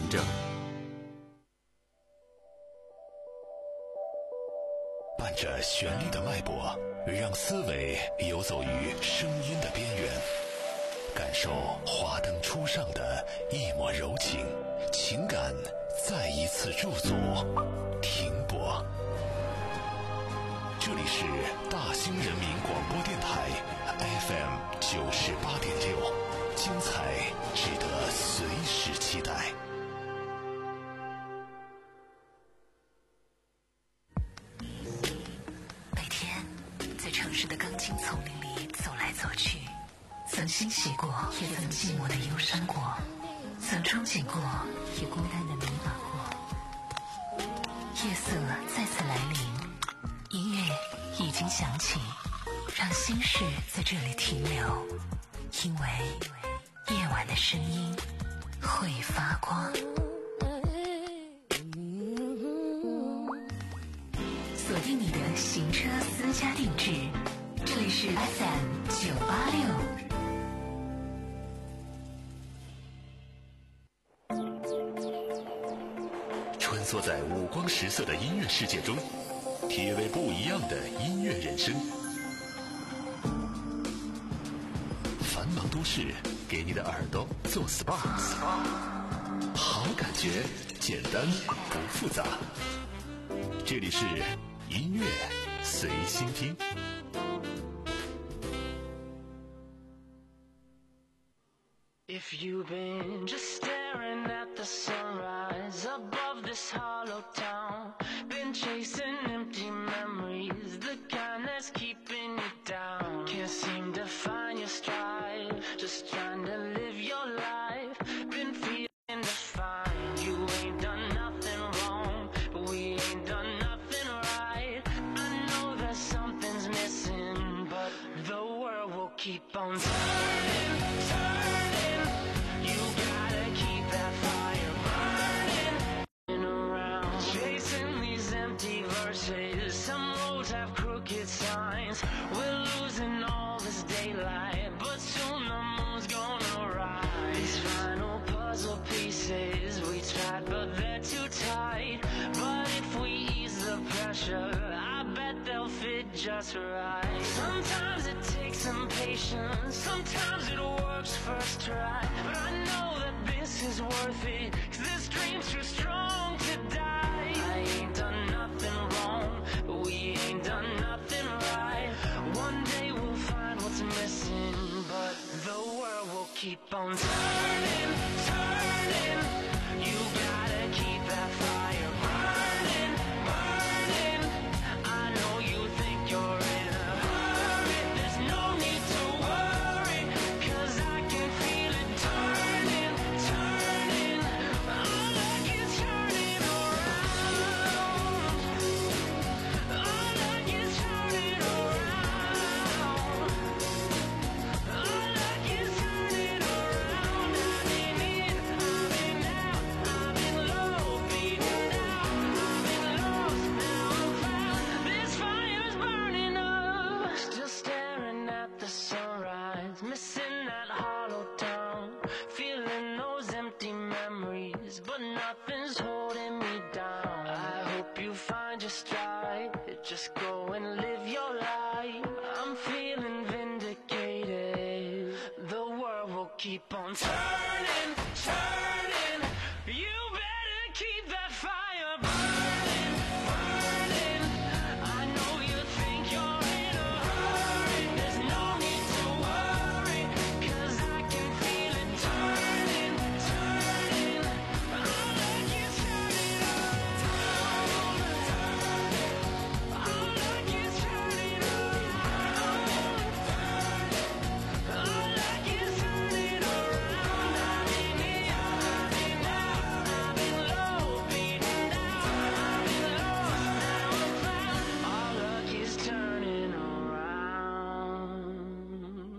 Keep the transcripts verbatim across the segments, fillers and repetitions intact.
证。伴着旋律的脉搏，让思维游走于声音的边缘，感受华灯初上的一抹柔情，情感再一次驻足停泊。这里是大兴人民广播电台 F M 九十八点六，精彩值得随时期待。 每天在城市的钢筋丛林里走来走去，曾欣喜过，也曾寂寞的忧伤过，曾憧憬过，也孤单的迷茫过。夜色再次来临，音乐已经响起，让心事在这里停留，因为夜晚的声音会发光。锁定你的行车私家定制，这里是 F M 九八六。 穿梭在五光十色的音乐世界中，体味不一样的音乐人生。繁忙都市给你的耳朵做 S P A， 好感觉简单不复杂。这里是音乐随心听。 If you've been just staring at the sunrise above this hollow town, been chasing empty memories, the kind that's keeping you down, can't seem to find your stride, just trying to live your life, been feeling defined, you ain't done nothing wrong, but we ain't done nothing right, I know that something's missing, but the world will keep on turning, turning. You gotta keep that fire burning around, chasing these empty verses. Some roads have crooked signs. We're losing all this daylight, but soon the moon's gonna rise. These final puzzle pieces, we tried but they're too tight. But if we ease the pressure, I bet they'll fit just right. Sometimes it takes some patience, sometimes it works first try, but I know that this is worth it, 'cause this dream's too strong to die. I ain't done nothing wrong, but we ain't done nothing right. One day we'll find what's missing, but the world will keep on turning, turning. You gotta keep that fire burning, burning. I know you think you're in a hurry, there's no need to worry, 'cause I can feel it turning, turning. All like it's turning around, all like it's turning around, all like it's turning around. I've been in, I've been out, I've been low, beaten down, I've been lost, now I'm found. This fire's burning up, still staring at the sunrise, missing that hollow town, feeling those empty memories, but nothing's holding me down. I hope you find your stride, just go and live your life. I'm feeling vindicated, the world will keep on turning, turning. You better keep that fire burning, burning. I know you think you're in a hurry, there's no need to worry, 'cause I can feel it turning, turning. All like it's turning around, all like it's turning around, all like it's turning around. I've been in, I've been out, I've been low, beaten down, I've been lost, now I'm found. All luck is turning around.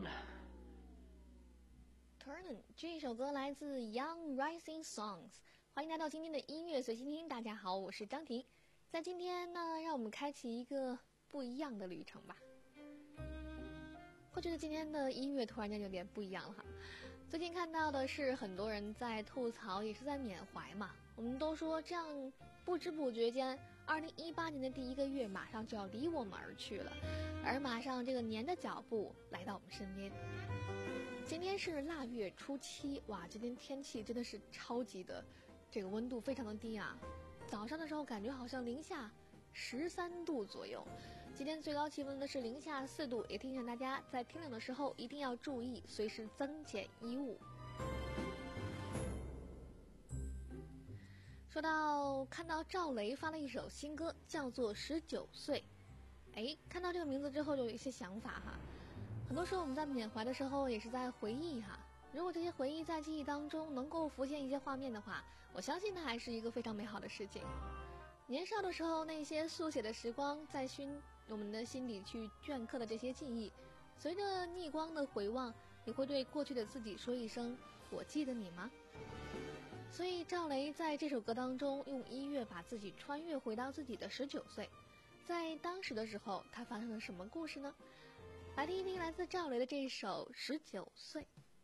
Turn 这一首歌来自 Young Rising Songs， 欢迎来到今天的音乐随心听。大家好，我是张婷。在今天呢，让我们开启一个不一样的旅程吧。会觉得今天的音乐突然间有点不一样了哈。 最近看到的是很多人在吐槽，也是在缅怀嘛。我们都说这样不知不觉间，二零一八年的第一个月马上就要离我们而去了，而马上这个年的脚步来到我们身边。今天是腊月初七，哇，今天天气真的是超级的，这个温度非常的低啊。早上的时候感觉好像零下十三度左右，今天最高气温呢是零下四度，也提醒大家在天冷的时候一定要注意，随时增减衣物。说到看到赵雷发了一首新歌，叫做《十九岁》，哎，看到这个名字之后就有一些想法哈。很多时候我们在缅怀的时候也是在回忆哈，如果这些回忆在记忆当中能够浮现一些画面的话，我相信它还是一个非常美好的事情。年少的时候那些速写的时光，在心我们的心里去镌刻的这些记忆，随着逆光的回望，你会对过去的自己说一声我记得你吗？所以赵雷在这首歌当中用音乐把自己穿越回到自己的十九岁，在当时的时候他发生了什么故事呢？来听一听来自赵雷的这一首《十九岁》。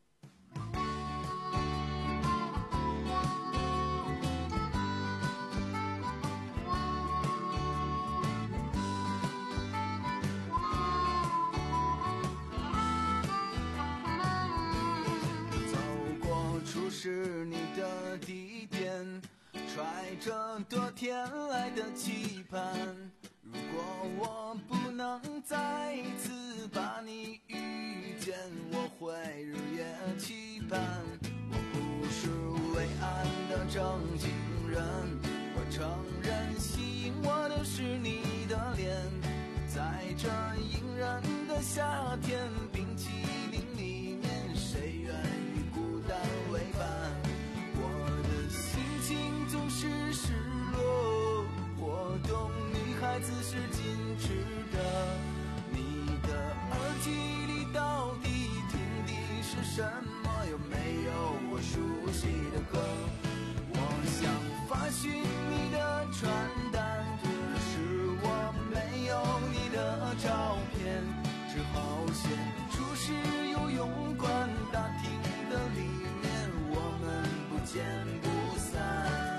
是你的地点，揣着多天来的期盼。如果我不能再次把你遇见，我会日夜期盼。我不是伟岸的正经人，我承认吸引我的是你的脸。在这隐忍的夏天，冰淇淋里面，谁愿意孤单为伴？我的心情总是失落，我懂女孩子是矜持的。你的耳机里到底听的是什么？有没有我熟悉的歌？我想发讯你的传单，可是我没有你的照片，只好先出示游泳馆大厅的里面，我们不见不散。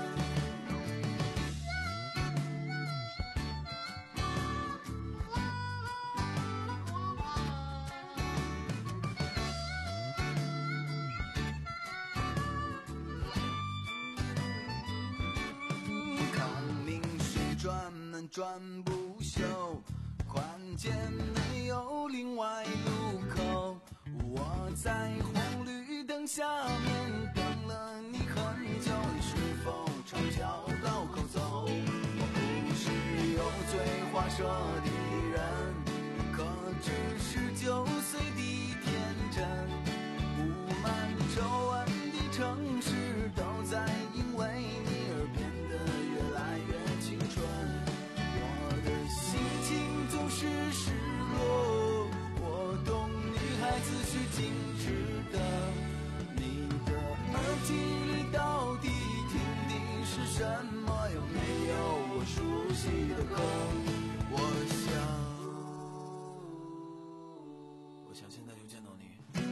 转门转不休，宽街没有另外路口。我在红绿灯下面等了你很久，你是否朝交道口走？我不是油嘴滑舌的人，可只是九岁的天真。布满皱纹的城市都在因为你而变得越来越青春。我的心情总是失落，我懂女孩子是矜持的。你的耳机里到底听的是什么？有没有我熟悉的歌？我想我想现在就见到你。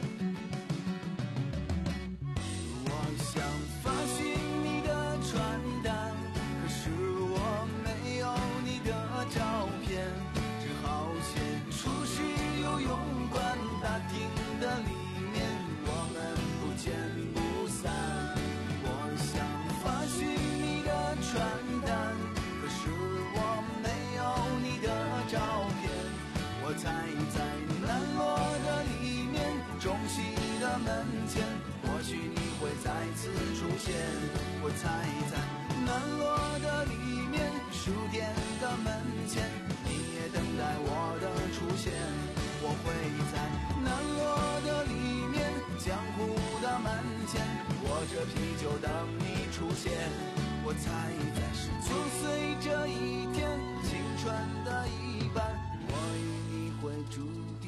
我想发讯你的传单，可是我没有你的照片，只好先出示游泳馆大厅的里面，我们不见不散。我想发讯你的传单，可是我没有你的照片，我猜在南锣的里面，中戏的门前，或许你会再次出现。我猜在南锣的里面，书店的门前，你也等待我的出现。我会在南锣的里面，江湖的门前，握着啤酒等你出现。我猜在十九岁这一天，青春的一半，我与你会注定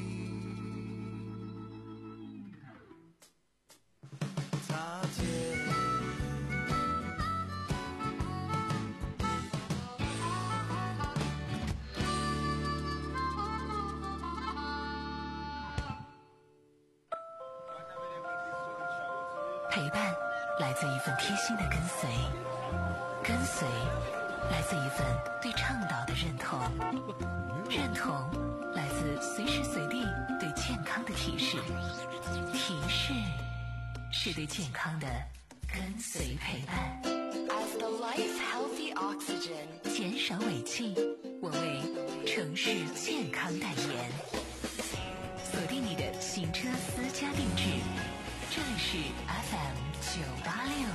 擦肩。 陪伴来自一份贴心的跟随，跟随来自一份对倡导的认同，认同来自随时随地对健康的提示，提示是对健康的跟随陪伴。 As the life healthy oxygen， 减少尾气，我为城市健康代言。锁定你的行车私家定制，这里是 F M 九八六。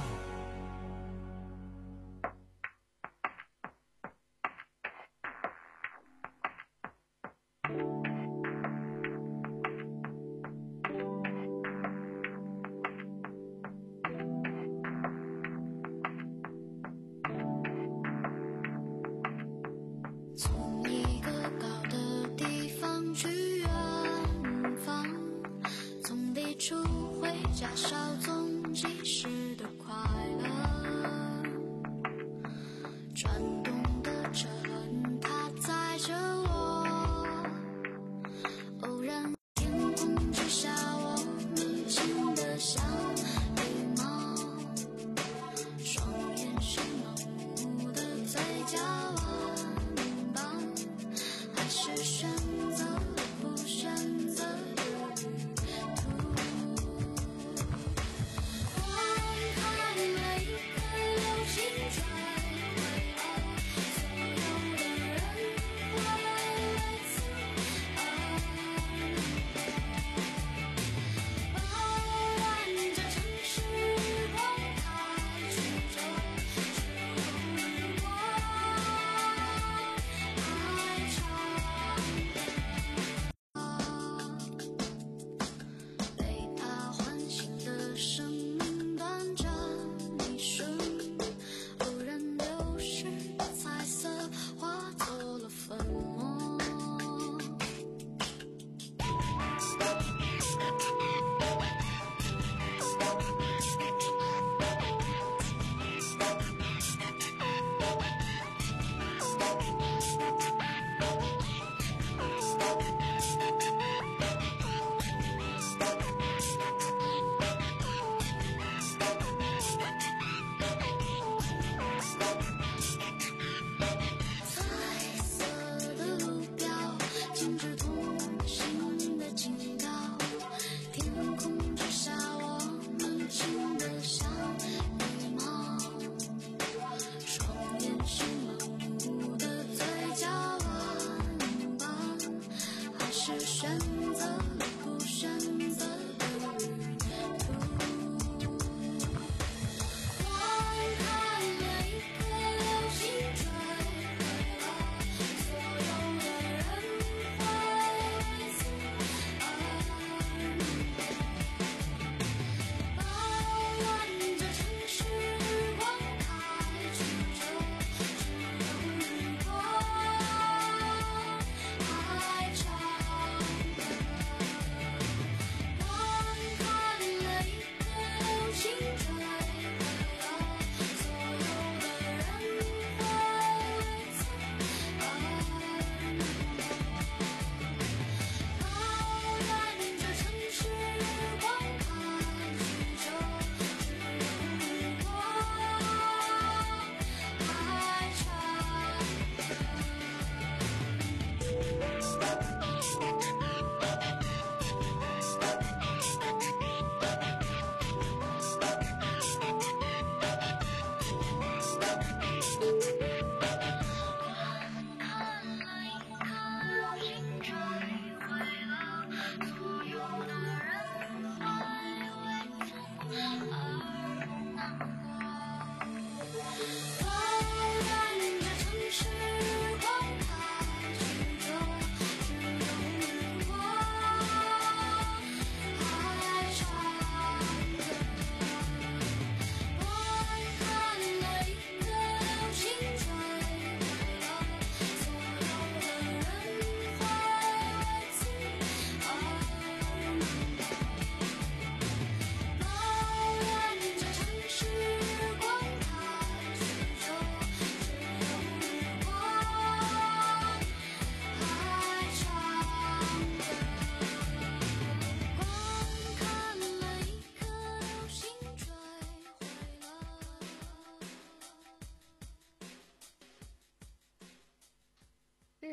从一个高的地方去远方，从地处回家稍纵即逝的快乐，转动的车轮它载着我，偶然天空之下我们轻得像羽毛，双眼是盲目的嘴角还是选择不选择的旅途，我看了一个流星坠毁了，所有的人会为此而包揽着城市光太曲折，只有日光还被他唤醒的生命短暂一瞬，偶然流逝的彩色化作了粉末。彩色的路标，禁止同行的警告，天空之下我们轻得像羽毛，双眼是盲目的嘴角弯弯，还是选择了不选择的旅途，我看了一个流星坠毁了，所有的人会为此而包揽着城市光太曲折，只有日光还长。我看了一个流星坠毁了，所有的人会为此而包揽着城市光太曲折，只有日光还长。看了一个流星坠毁了，所有的人会为此而难过，包揽着城市光太曲折，只有日光还长。我看了一个流星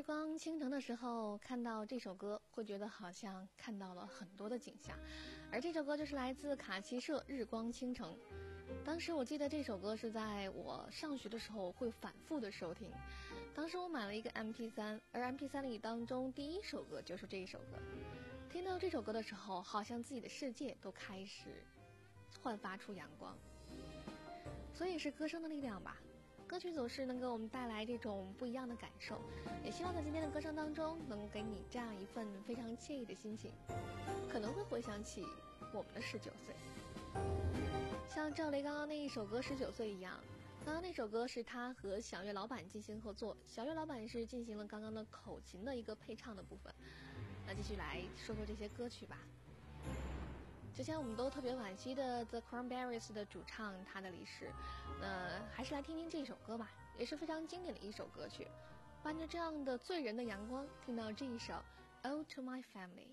光倾城的时候看到这首歌，会觉得好像看到了很多的景象，而这首歌就是来自卡奇社《日光倾城》。当时我记得这首歌是在我上学的时候会反复的收听，当时我买了一个 M P 三， 而 M P 三 里当中第一首歌就是这一首歌。听到这首歌的时候，好像自己的世界都开始焕发出阳光。所以是歌声的力量吧，歌曲总是能给我们带来这种不一样的感受，也希望在今天的歌声当中能给你这样一份非常惬意的心情，可能会回想起我们的十九岁，像赵雷刚刚那一首歌十九岁一样。刚刚那首歌是他和小岳老板进行合作，小岳老板是进行了刚刚的口琴的一个配唱的部分。那继续来说说这些歌曲吧。之前我们都特别惋惜的 The Cranberries 的主唱他的离世，那还是来听听这首歌吧，也是非常经典的一首歌曲。伴着这样的醉人的阳光，听到这一首 Ode to My Family。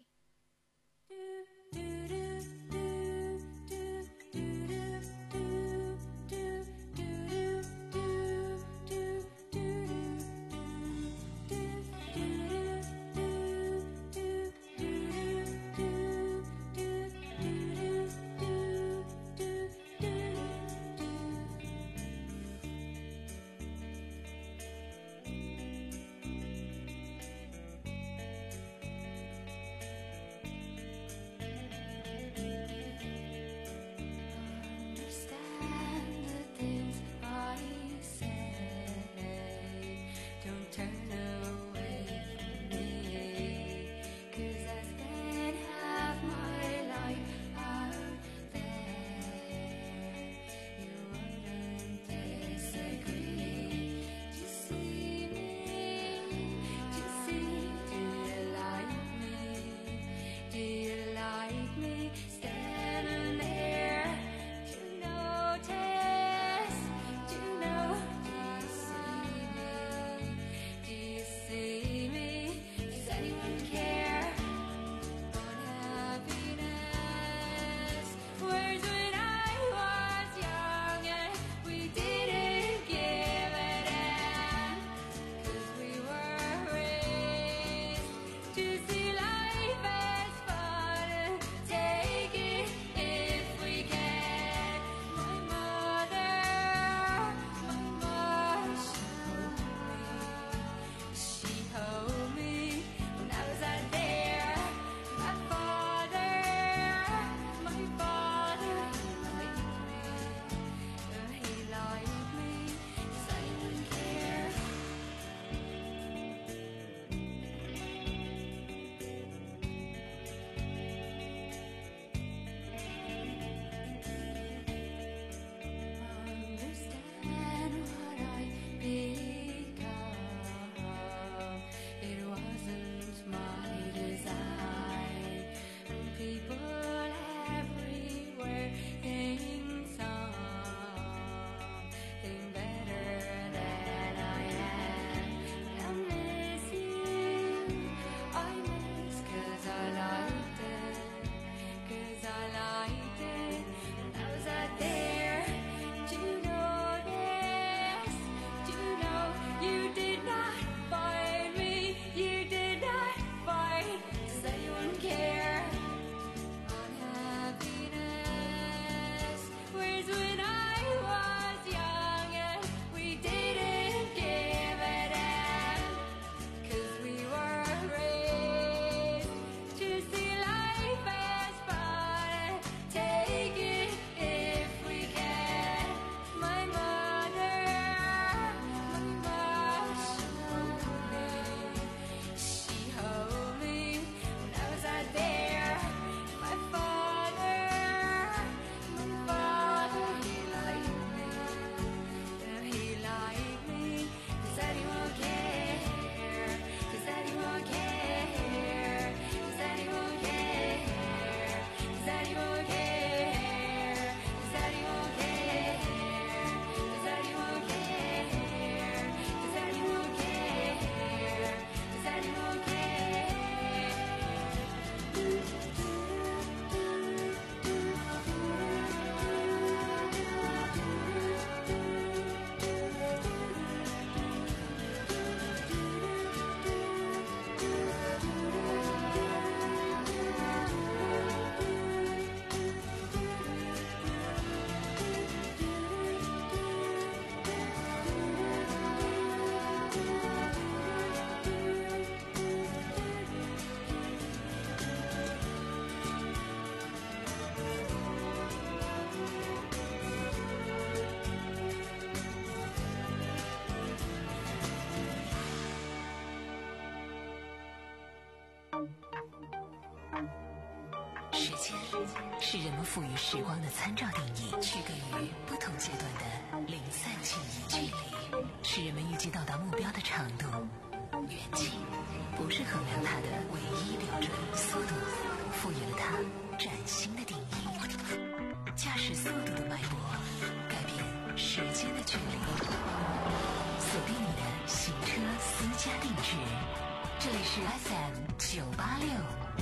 间是人们赋予时光的参照定义，区隔于不同阶段的零散记忆距离，是人们预计到达目标的长度。远近不是衡量它的唯一标准，速度赋予了它崭新的定义。驾驶速度的脉搏，改变时间的距离。锁定你的行车私家定制，这里是 F M 九八六。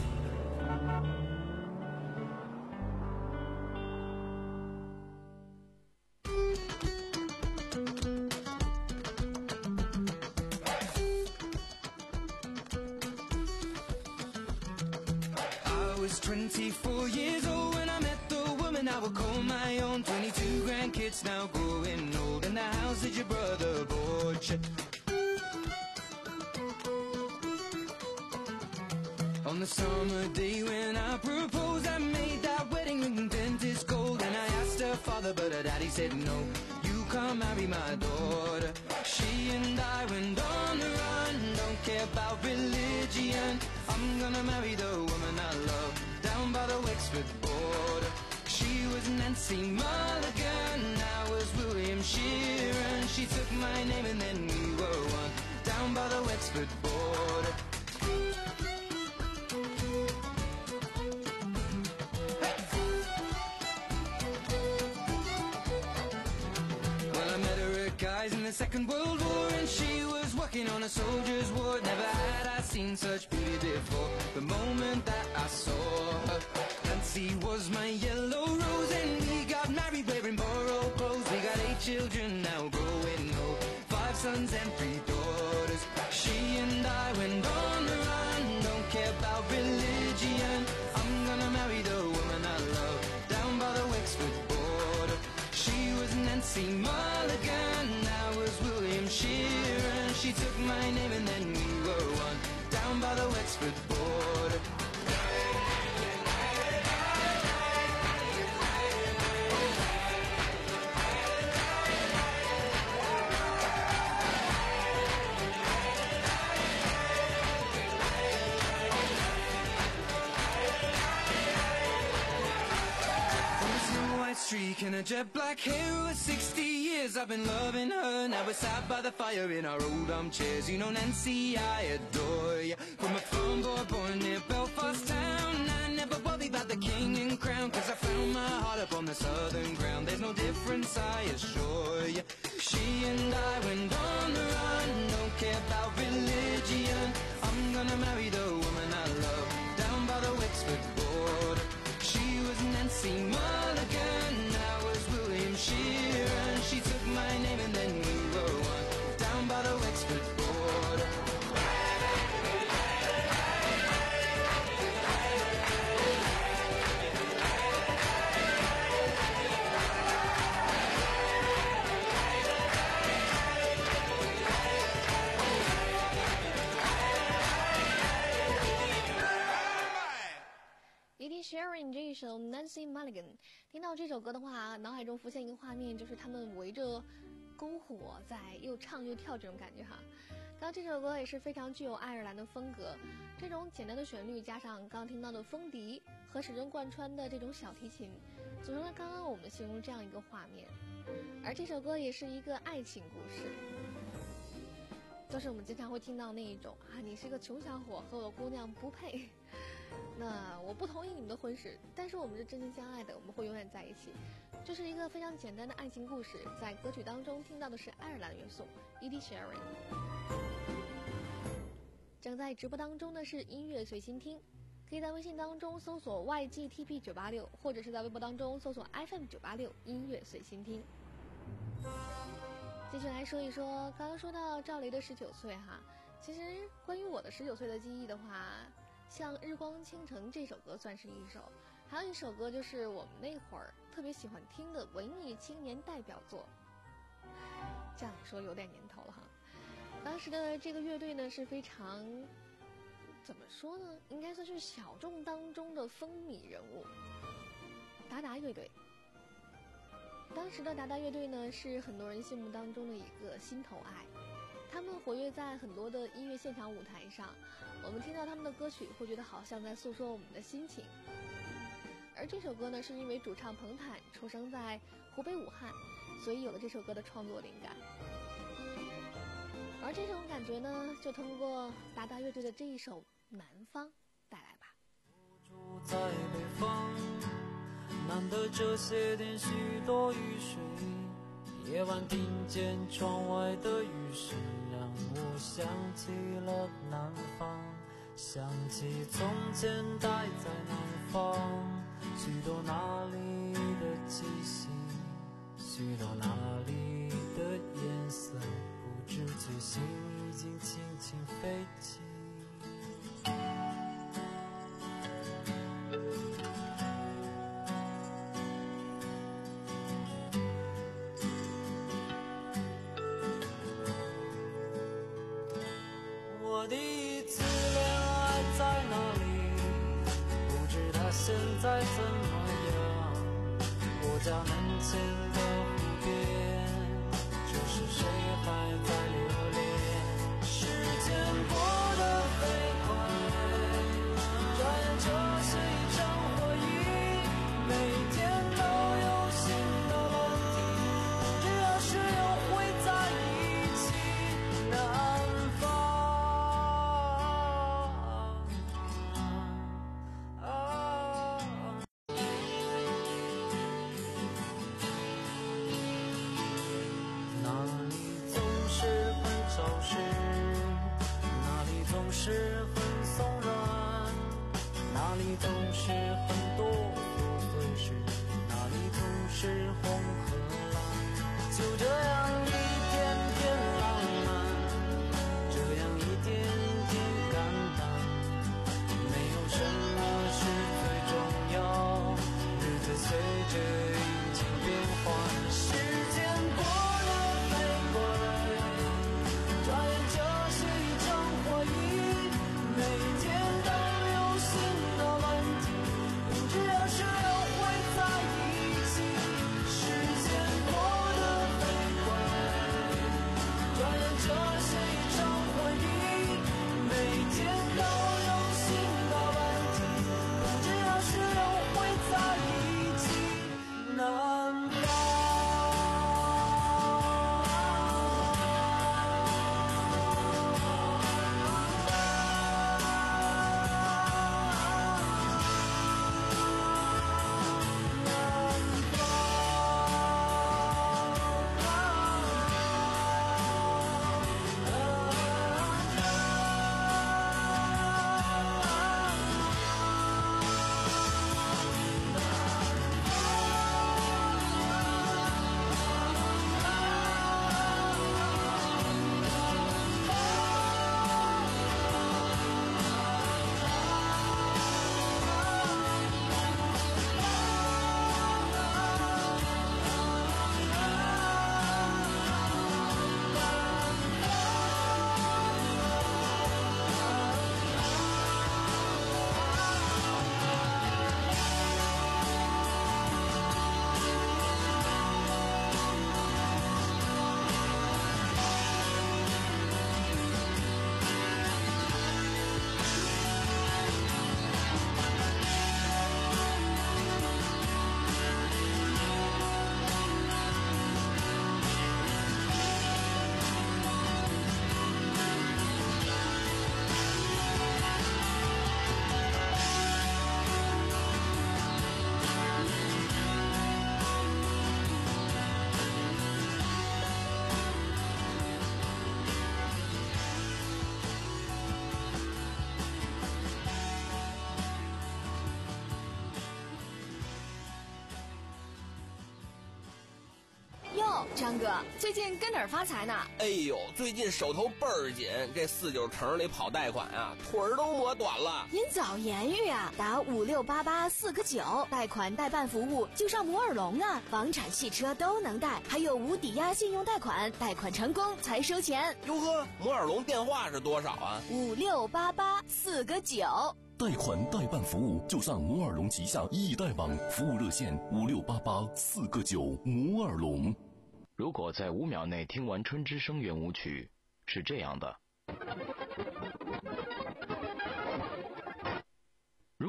twenty-four years old when I met the woman I would call my own. Twenty-two grandkids now growing old, and the house that your brother bought you. On the summer day when I proposed, I made that wedding ring dentist gold, and I asked her father, but her daddy said no. You can't marry my daughter. She and I went on the run, don't care about religion. I'm gonna marry the woman I love, down by the Wexford border. She was Nancy Mulligan, I was William Sheeran. She took my name and then we were one, down by the Wexford border. Well, I met her at Guy's in the Second World War, and she was working on a soldier's ward. Never had I seen such beauty before. The moment that I saw her, Nancy was my yellow rose, and we got married wearing borrowed clothes. We got eight children now growing old, five sons and three daughters. She and I went on the run, don't care about religion. I'm gonna marry the woman I love, down by the Wexford border. She was Nancy Mulligan, I was William Sheeran. She took my name and then we were one, down by the Wexford border. Streak and a jet black hair. Over sixty years I've been loving her. Now we're sat by the fire in our old armchairs. You know Nancy, I adore you. From a farm boy born near Belfast town, I never worried about the king and crown, cause I found my heart up on the southern ground. There's no difference, I assure you. She and I went on the run, don't care about religion. I'm gonna marry the woman I love, down by the Wexford border. She was Nancy Mulligan, I was William Sheeran. She took my name and then we were one, down by the Wexford border. Ed Sheeran 这一首 Nancy Mulligan， 听到这首歌的话，脑海中浮现一个画面，就是他们围着篝火在又唱又跳这种感觉哈。刚刚这首歌也是非常具有爱尔兰的风格，这种简单的旋律加上刚刚听到的风笛和始终贯穿的这种小提琴，组成了刚刚我们形容这样一个画面。而这首歌也是一个爱情故事，就是我们经常会听到那一种啊，你是个穷小伙，和我的姑娘不配。那我不同意你们的婚事，但是我们是真心相爱的，我们会永远在一起。这是一个非常简单的爱情故事，在歌曲当中听到的是爱尔兰元素 Ed Sheeran。 正在直播当中的是音乐随心听，可以在微信当中搜索 Y G T P 九八六， 或者是在微博当中搜索 F M 九八六 音乐随心听。继续来说一说刚刚说到赵雷的十九岁哈，其实关于我的十九岁的记忆的话，像日光倾城这首歌算是一首，还有一首歌就是我们那会儿特别喜欢听的文艺青年代表作。这样说有点年头了哈。当时的这个乐队呢是非常怎么说呢，应该算是小众当中的风靡人物，达达乐队。当时的达达乐队呢是很多人心目当中的一个心头爱，他们活跃在很多的音乐现场舞台上，我们听到他们的歌曲会觉得好像在诉说我们的心情。 而这首歌呢，是因为主唱彭坦出生在湖北武汉，所以有了这首歌的创作灵感。而这种感觉呢，就通过达达乐队的这一首《南方》带来吧。 住在北方，难得这些天许多雨水，夜晚听见窗外的雨声，让我想起了南方，想起从前待在南方，许多那里的气息，许多那里的颜色，不知觉心已经轻轻飞起。我第一次恋爱在哪里？不知他现在怎么样？我家门前的湖边，这是谁还在留恋？时间过得飞快，转眼这是一场回忆，每天都有新的问题，只要是有会在一起。南方是很松软，哪里总是很多琐碎事，哪里总是红和蓝，就这样一天天浪漫，这样一点点感叹，没有什么是最重要，日子随着阴晴变幻，时间过得飞快，转眼就是一场回忆。每天都有新的问题，只要是有会在一起。时间过得飞快，转眼这是一场回忆。每天都有新的问题，只要是有会在一起。南方。 张哥，最近跟哪儿发财呢？ 哎呦，最近手头倍儿紧，这四九城里跑贷款啊，腿儿都磨短了。 您早言语啊，打五六八八四个九，贷款代办服务就上摩尔龙啊，房产、汽车都能贷，还有无抵押信用贷款，贷款成功才收钱。 哟呵，摩尔龙电话是多少啊？ 五六八八四个九。 贷款代办服务就上摩尔龙旗下易贷网，服务热线五六八八四个九。摩尔龙。 如果在五秒内听完春之声圆舞曲，是这样的。如果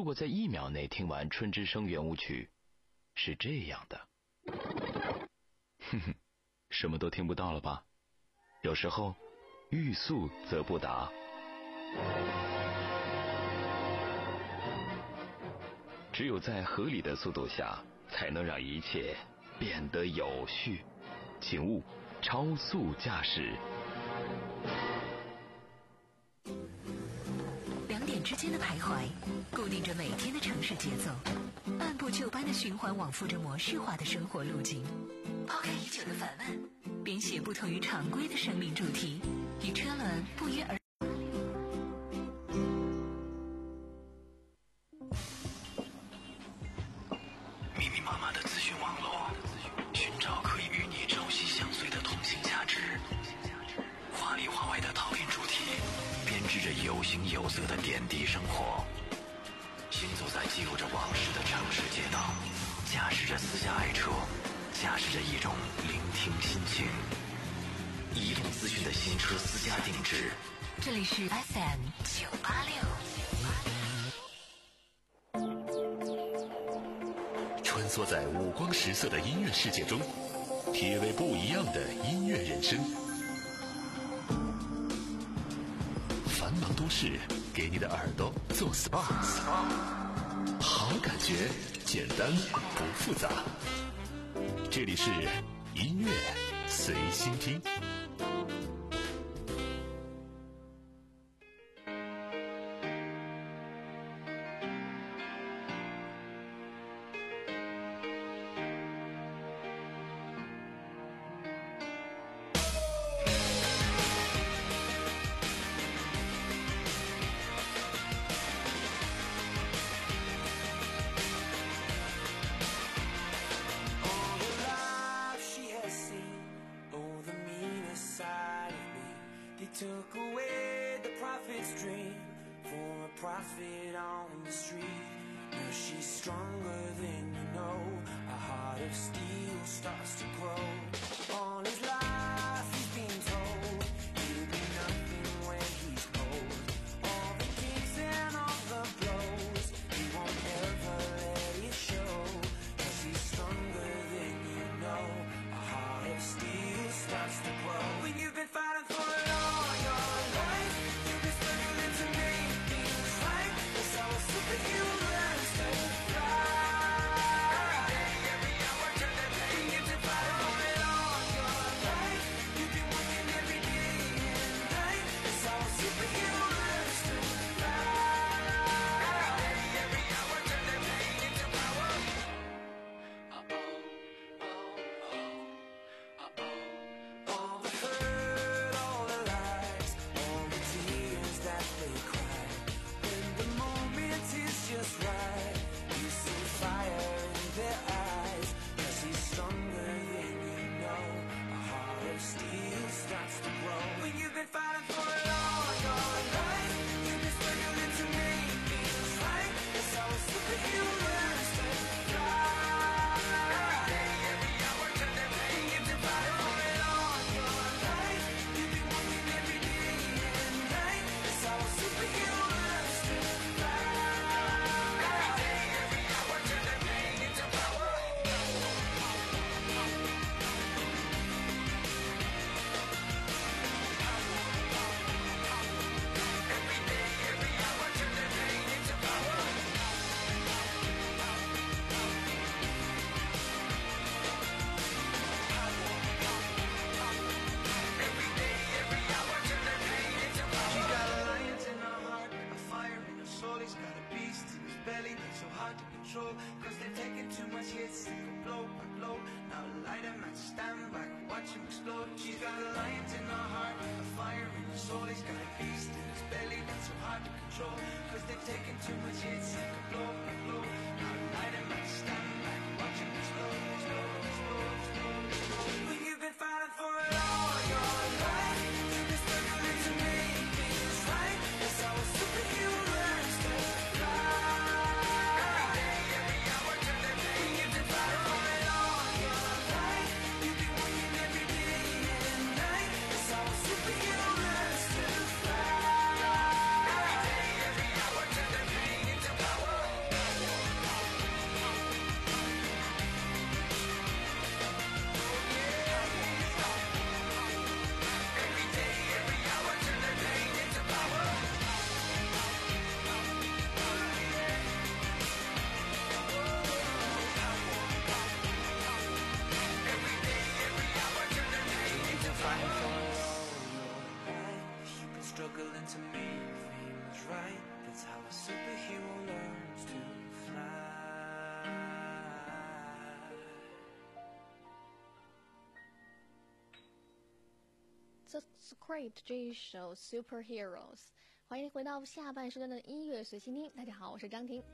果在一秒内听完《春之声》圆舞曲，是这样的。哼哼，什么都听不到了吧？有时候，欲速则不达。只有在合理的速度下，才能让一切变得有序。请勿超速驾驶。 两点之间的徘徊，固定着每天的城市节奏，按部就班的循环往复着模式化的生活路径。抛开已久的烦闷，编写不同于常规的生命主题，与车轮不约而密密麻麻的资讯网络，寻找可以与你朝夕相随的通信价值。话里话外的讨论主题，编织着有形有色的点滴生活。行走在记录着往事的城市街道，驾驶着私家爱车，驾驶着一种聆听心情。移动资讯的新车私家定制， 这里是 F M 九八六。 穿梭在五光十色的音乐世界中，体味不一样的音乐人生。繁忙都市给你的耳朵做 S P A， 好感觉，简单不复杂。这里是音乐随心听。 Took away the prophet's dream for a profit on the street. Now she's stronger than you know. A heart of steel starts to grow. All his life he's been told he'll be nothing when he's cold. All the kicks and all the blows, he won't ever let it show. Cause he's stronger than you know. A heart of steel starts to grow. When you've been fighting for it all. Cause they've taken too much hits, they go blow by blow. Now light them and stand back, watch him explode. She's got a lion in her heart, a fire in her soul. He's got a beast in his belly that's so hard to control. Cause they've taken too much hits, they go blow by blow. Now light them and stand back, watch him explode, explode, explode, explode, explode. When you've been fighting for it all your life, you've been struggling to make things right. That's how a superhero learns to fly. happened to me, fate was right. That's how a superhero learns to fly. The Script 这一首 Superheroes， 欢迎回到下半时段的音乐随心听。大家好，我是张婷。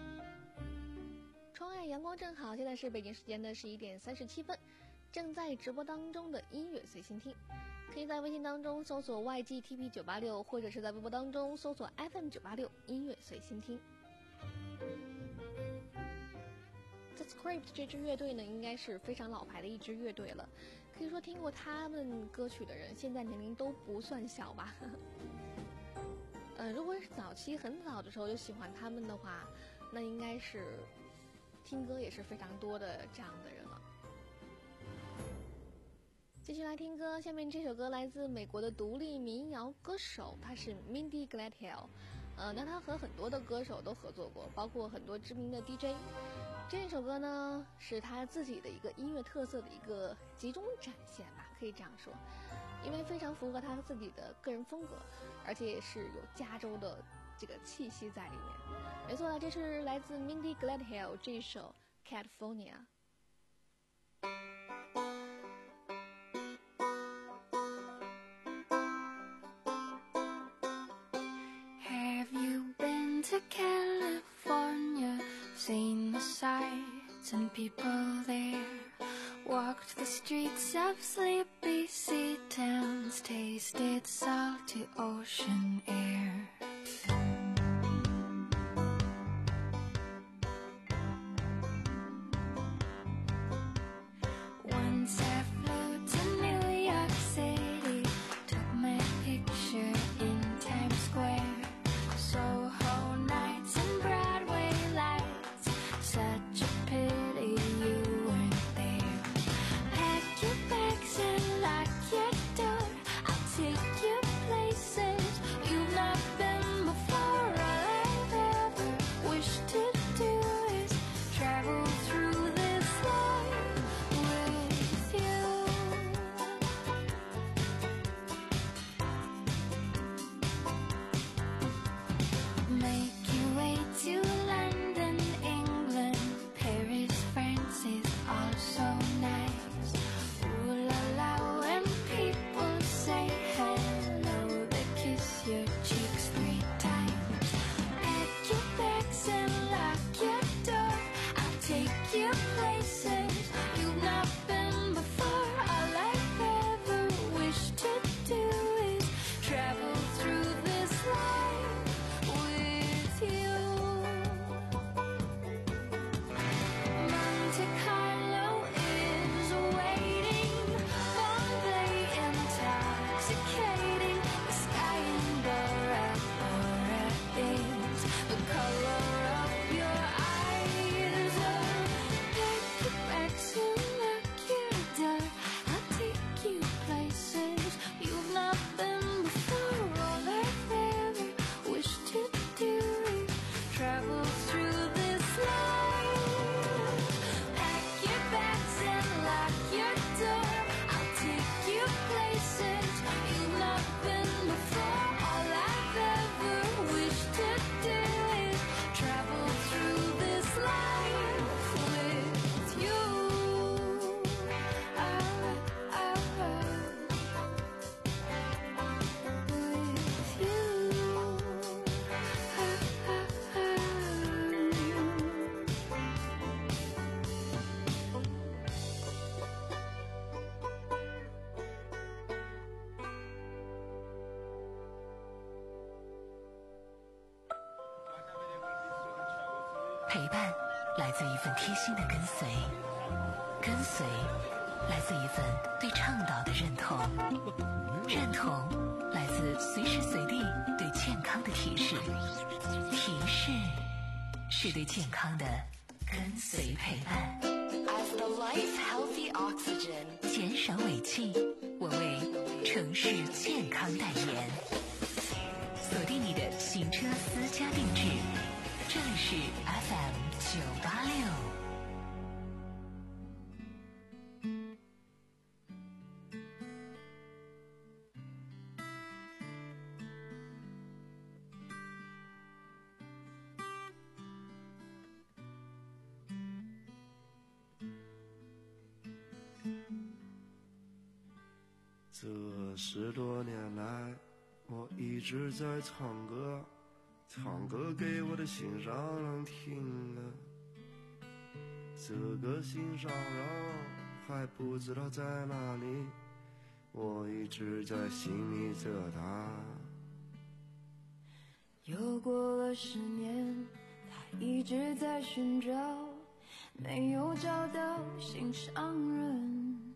窗外阳光正好，现在是北京时间的十一点三十七分，正在直播当中的音乐随心听，可以在微信当中搜索 Y G T P 九八六， 或者是在微博当中搜索 F M 九八六 音乐随心听。The Script 这支乐队呢，应该是非常老牌的一支乐队了，可以说听过他们歌曲的人，现在年龄都不算小吧。呃，如果是早期很早的时候就喜欢他们的话，那应该是听歌也是非常多的这样的人了。继续来听歌，下面这首歌来自美国的独立民谣歌手，他是 Mindy Gladhill。呃，那他和很多的歌手都合作过，包括很多知名的 D J。这首歌呢，是他自己的一个音乐特色的一个集中展现吧，可以这样说，因为非常符合他自己的个人风格，而且也是有加州的这个气息在里面。没错，这是来自 Mindy Gladhill 这一首 California。 Have you been to California? Seen the sights and people there. Walked the streets of sleepy sea towns. Tasted salty ocean air. Once I flew to New York City. Took my picture in Times Square. Soho nights and Broadway lights. Such a pity you weren't there. Pack your bags and lock your door. I'll take you places you've not been before. All I've ever wished to do is travel through this life with you. Make your way to London, England. Paris, France is also nice. Ooh la la, when people say hello, they kiss your cheeks three times. Pack your bags and lock your door. I'll take you places you've not been before. All I've ever wished to do is travel through this life with you. Monte Carlo is waiting, Bombay intoxicating. The sky in Bora Bora is the color of your eyes. Pack your bags and lock your door. I'll take you places you've not been before. All I've ever wished to do is travel through this life. Pack your bags and lock your door. I'll take you places you've not been before. All I've ever wished to do is travel through this life with you. Ah, ah, ah. With you. Ah, ah, ah. 陪伴来自一份贴心的跟随，跟随来自一份对倡导的认同，认同来自随时随地对健康的提示，提示是对健康的跟随陪伴。 As the life healthy oxygen. 减少尾气，我为城市健康代言。锁定你的行车私家定制，这里是 F M 九八六。 这十多年来，我一直在唱歌，唱歌给我的心上人听啊。这个心上人还不知道在哪里，我一直在心里着他。 又过了十年，他一直在寻找，没有找到心上人。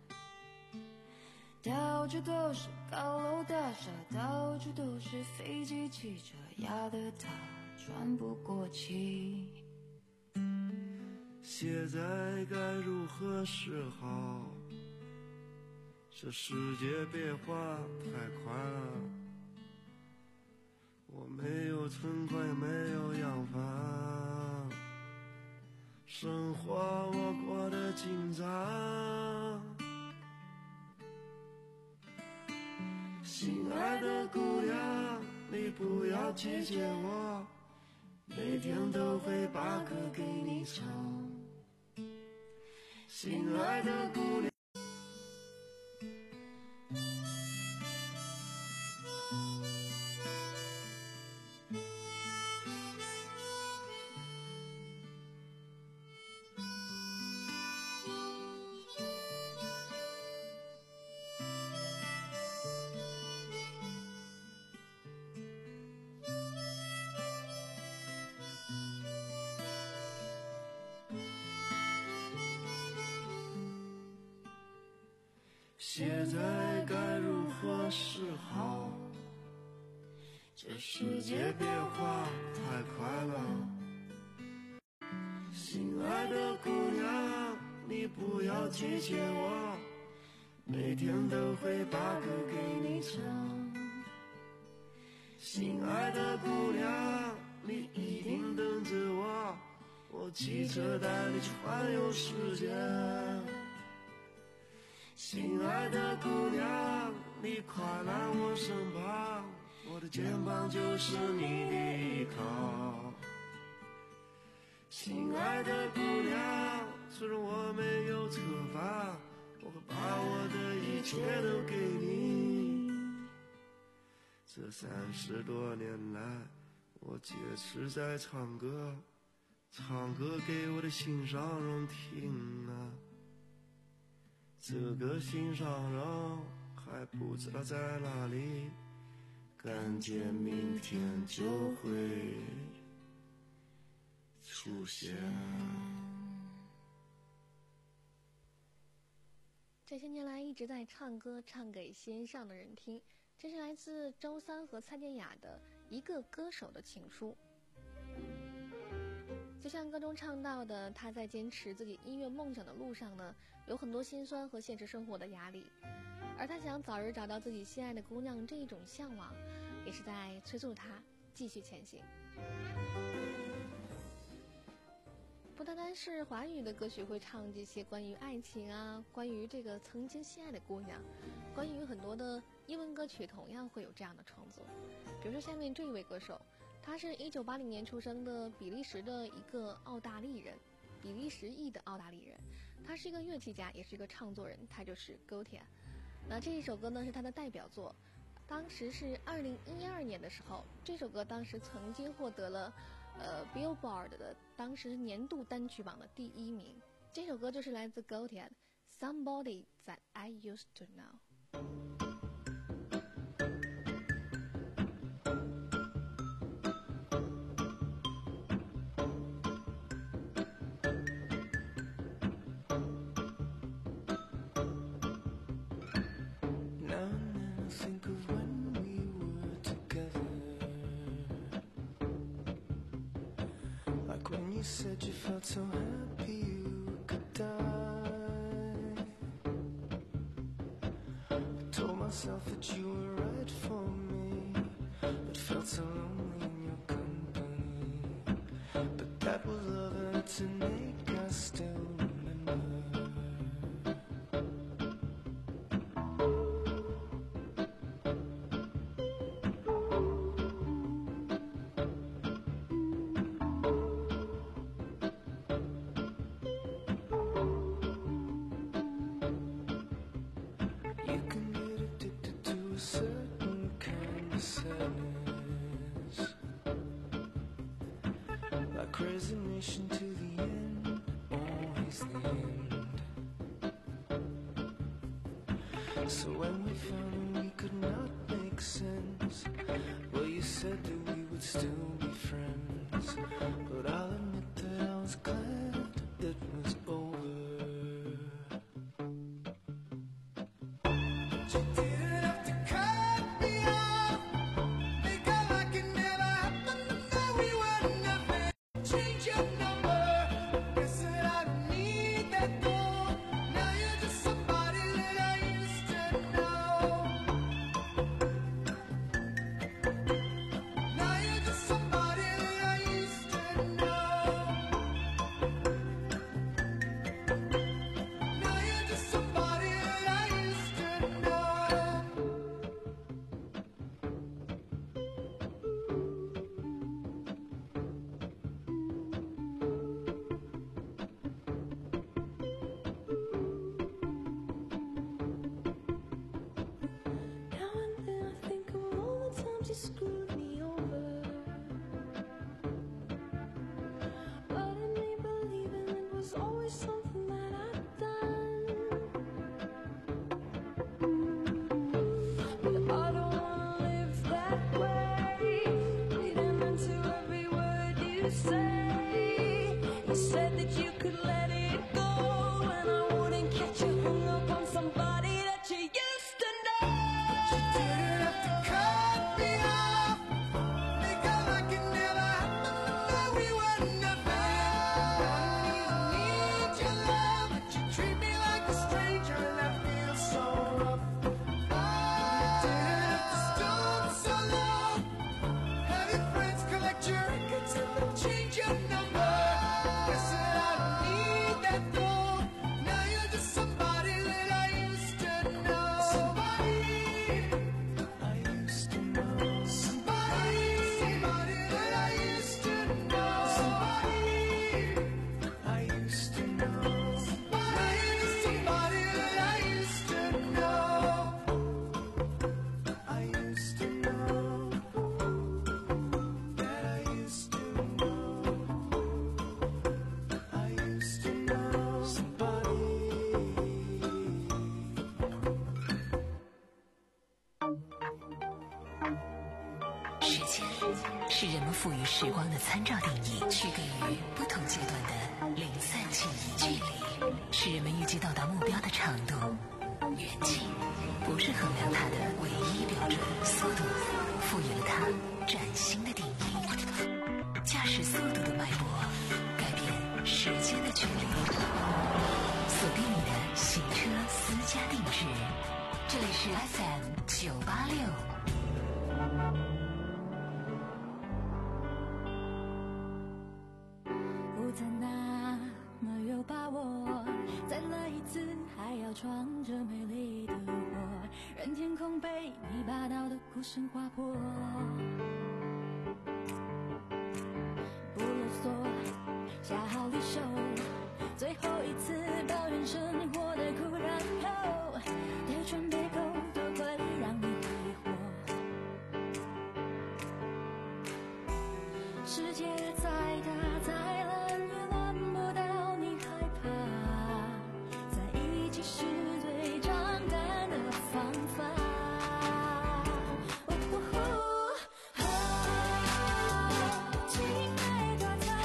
到处都是高楼大厦，到处都是飞机汽车，压得他喘不过气。 现在该如何是好？这世界变化太快了，我没有存款也没有洋房，生活我过得紧张。心爱的姑娘，你不要拒绝我，每天都会把歌给你唱。心爱的姑娘，现在该如何是好？这世界变化太快了，心爱的姑娘，你不要拒绝我，每天都会把歌给你唱。心爱的姑娘，你一定等着我，我骑车带你去环游世界。心爱的姑娘，你快来我身旁，我的肩膀就是你的依靠。心爱的姑娘，虽然我没有车房，我会把我的一切都给你。这三十多年来，我坚持在唱歌，唱歌给我的心上人听啊。这个心上人还不知道在哪里，感觉明天就会出现。 这些年来一直在唱歌，唱给心上的人听。这是来自周三和蔡健雅的一个歌手的情书。就像歌中唱到的，他在坚持自己音乐梦想的路上呢，有很多辛酸和现实生活的压力，而他想早日找到自己心爱的姑娘，这一种向往也是在催促他继续前行。不单单是华语的歌曲会唱这些关于爱情啊，关于这个曾经心爱的姑娘，关于很多的英文歌曲同样会有这样的创作。比如说下面这一位歌手，他是一九八零年出生的比利时的一个澳大利人，比利时裔的澳大利人，他是一个乐器家，也是一个唱作人，他就是 Gautier。 那这一首歌呢是他的代表作，当时是二零一二年的时候，这首歌当时曾经获得了呃 Billboard 的当时年度单曲榜的第一名。这首歌就是来自 Gautier Somebody That I Used to know。Said you felt so happy you could die. I told myself that you were right for me, but felt so lonely in your company. But that was love and it's innate, I still remember. certain kind of sadness, like resignation to the end, always the end. So when we found we could not make sense, well, you said that we would still be friends, but I'll admit that I was glad it was over. You didn't have to cut me off, make out like it never happened, and that we were never change your number. Guess that I don't need that though. Now you're just somebody that I used to know. Now you're just somebody that I used to know. Now you're just somebody that I used to know. Now and then I think of all the times you screwed me over, but in me believing it was always something that I'd done. But I don't wanna live that way, reading into every word you say. You said that you could let it go, and I wouldn't catch you hung up on somebody that you used to know. You didn't have to cut me off, make out like it never happened, that we were never. I don't even need your love, but you treat me like a stranger, and that feels so rough. You didn't have to stoop so low, have your friends collect your records and then change your number. Guess that I don't need that though. Now you're just somebody that I used to know. Somebody I used to know. Somebody, somebody that I used to know. Somebody I used to know. Somebody, somebody that I used to know. I used to know. That I used to know. I used to know somebody. 时间是人们赋予时光的参照定义，区隔于不同阶段的零散记忆。距离是人们预计到达目标的长度，远近不是衡量它的唯一标准。速度赋予了它崭新的定义。驾驶速度的脉搏改变时间的距离。锁定你的行车私家定制，这里是 F M 九八六。 不再那么有把握，再来一次还要闯着美丽的祸，任天空被你霸道的孤身划破。不啰嗦，下好离手，最后一次抱怨生活的苦，然后别穿别扣，多快让你挥霍。世界再大再烂也烂不到你害怕，在一起是最长胆的方法。哦哦哦，亲爱的他，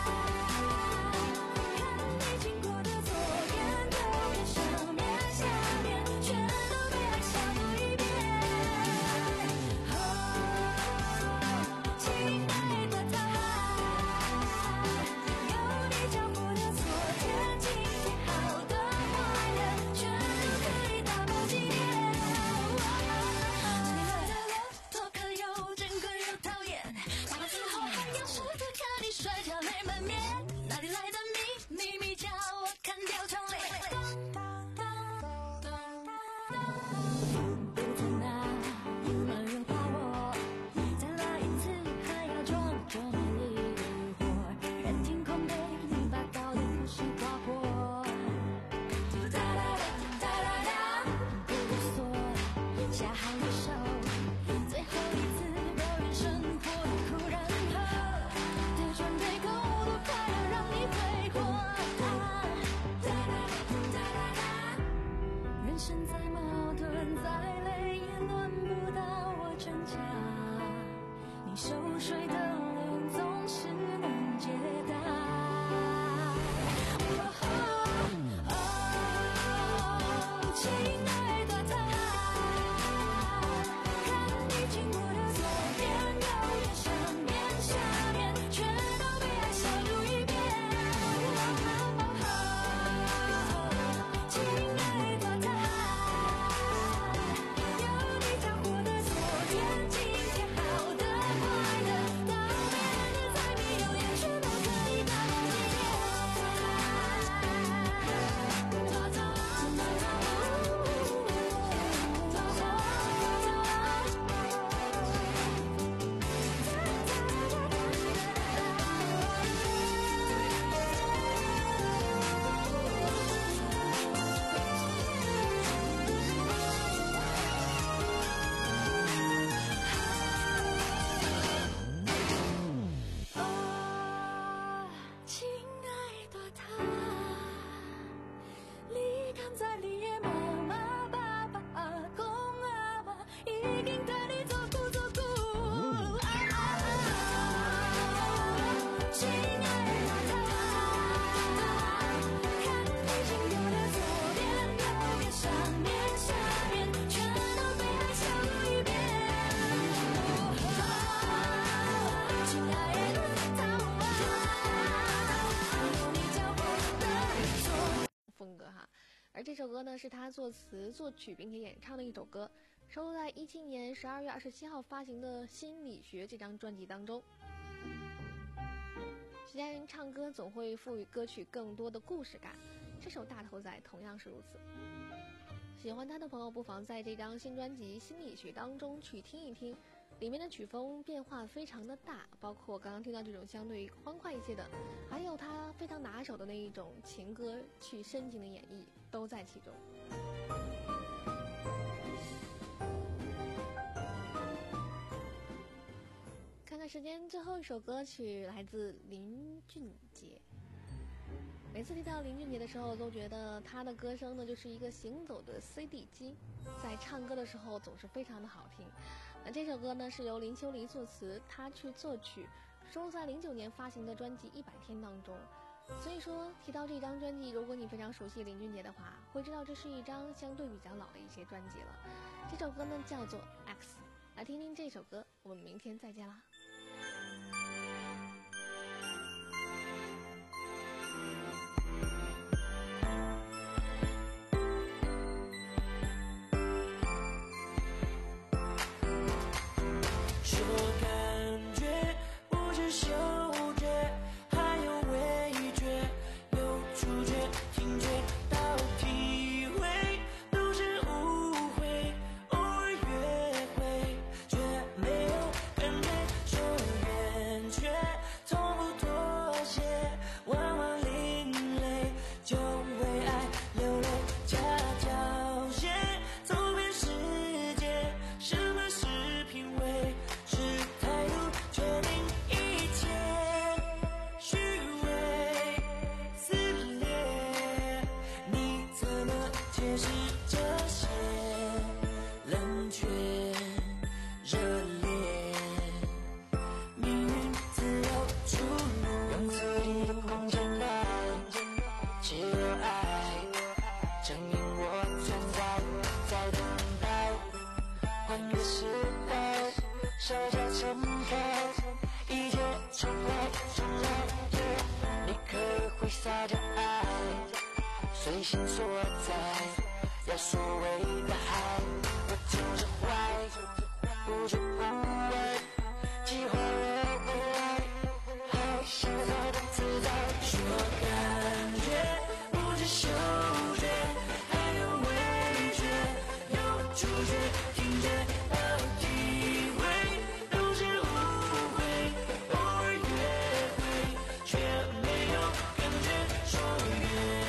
看你经过的左边、右边、上面、下面，全都被爱消磨一遍。哦，亲爱的他。 首歌呢是他作词作曲并且演唱的一首歌，收录在一七年十二月二十七号发行的《心理学》这张专辑当中。徐佳莹唱歌总会赋予歌曲更多的故事感，这首《大头仔》同样是如此。喜欢他的朋友不妨在这张新专辑《心理学》当中去听一听，里面的曲风变化非常的大，包括刚刚听到这种相对欢快一些的，还有他非常拿手的那一种情歌去深情的演绎，都在其中。看看时间，最后一首歌曲来自林俊杰。每次提到林俊杰的时候，都觉得他的歌声呢就是一个行走的 C D 机，在唱歌的时候总是非常的好听。那这首歌呢是由林秋离作词，他去作曲，收录在零九年发行的专辑《一百天》当中。所以说提到这张专辑，如果你非常熟悉林俊杰的话，会知道这是一张相对比较老的一些专辑了。这首歌呢叫做 X， 来听听这首歌，我们明天再见啦。 随心所在，要所谓的爱，我就是坏，不就不问，计划了未来，还想走的自在，说感觉不止嗅觉，还有味觉，有触觉、听觉到体会，都是误会，偶尔约会，却没有感觉，说远。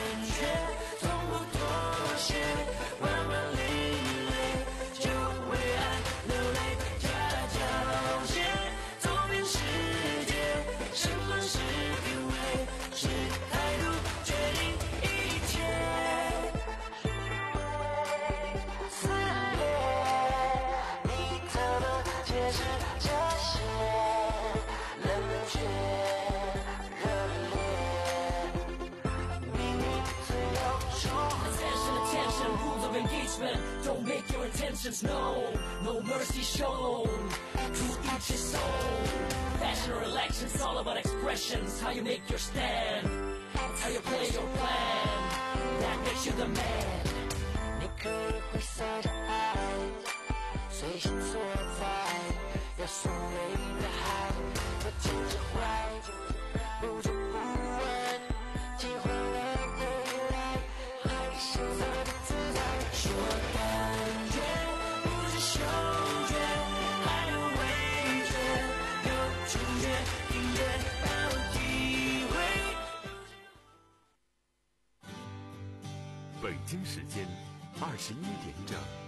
Don't make your intentions known, no mercy shown, to each his own. Passion or election, it's all about expressions, how you make your stand, how you play your plan, that makes you the man. 你可以挥洒着爱，随心所在，要所谓的海，我就是坏，不就不问，计划了未来，还想走的自在，说感觉不止嗅觉，还有味觉，有触觉、听觉到体会。 北京时间二十一点整。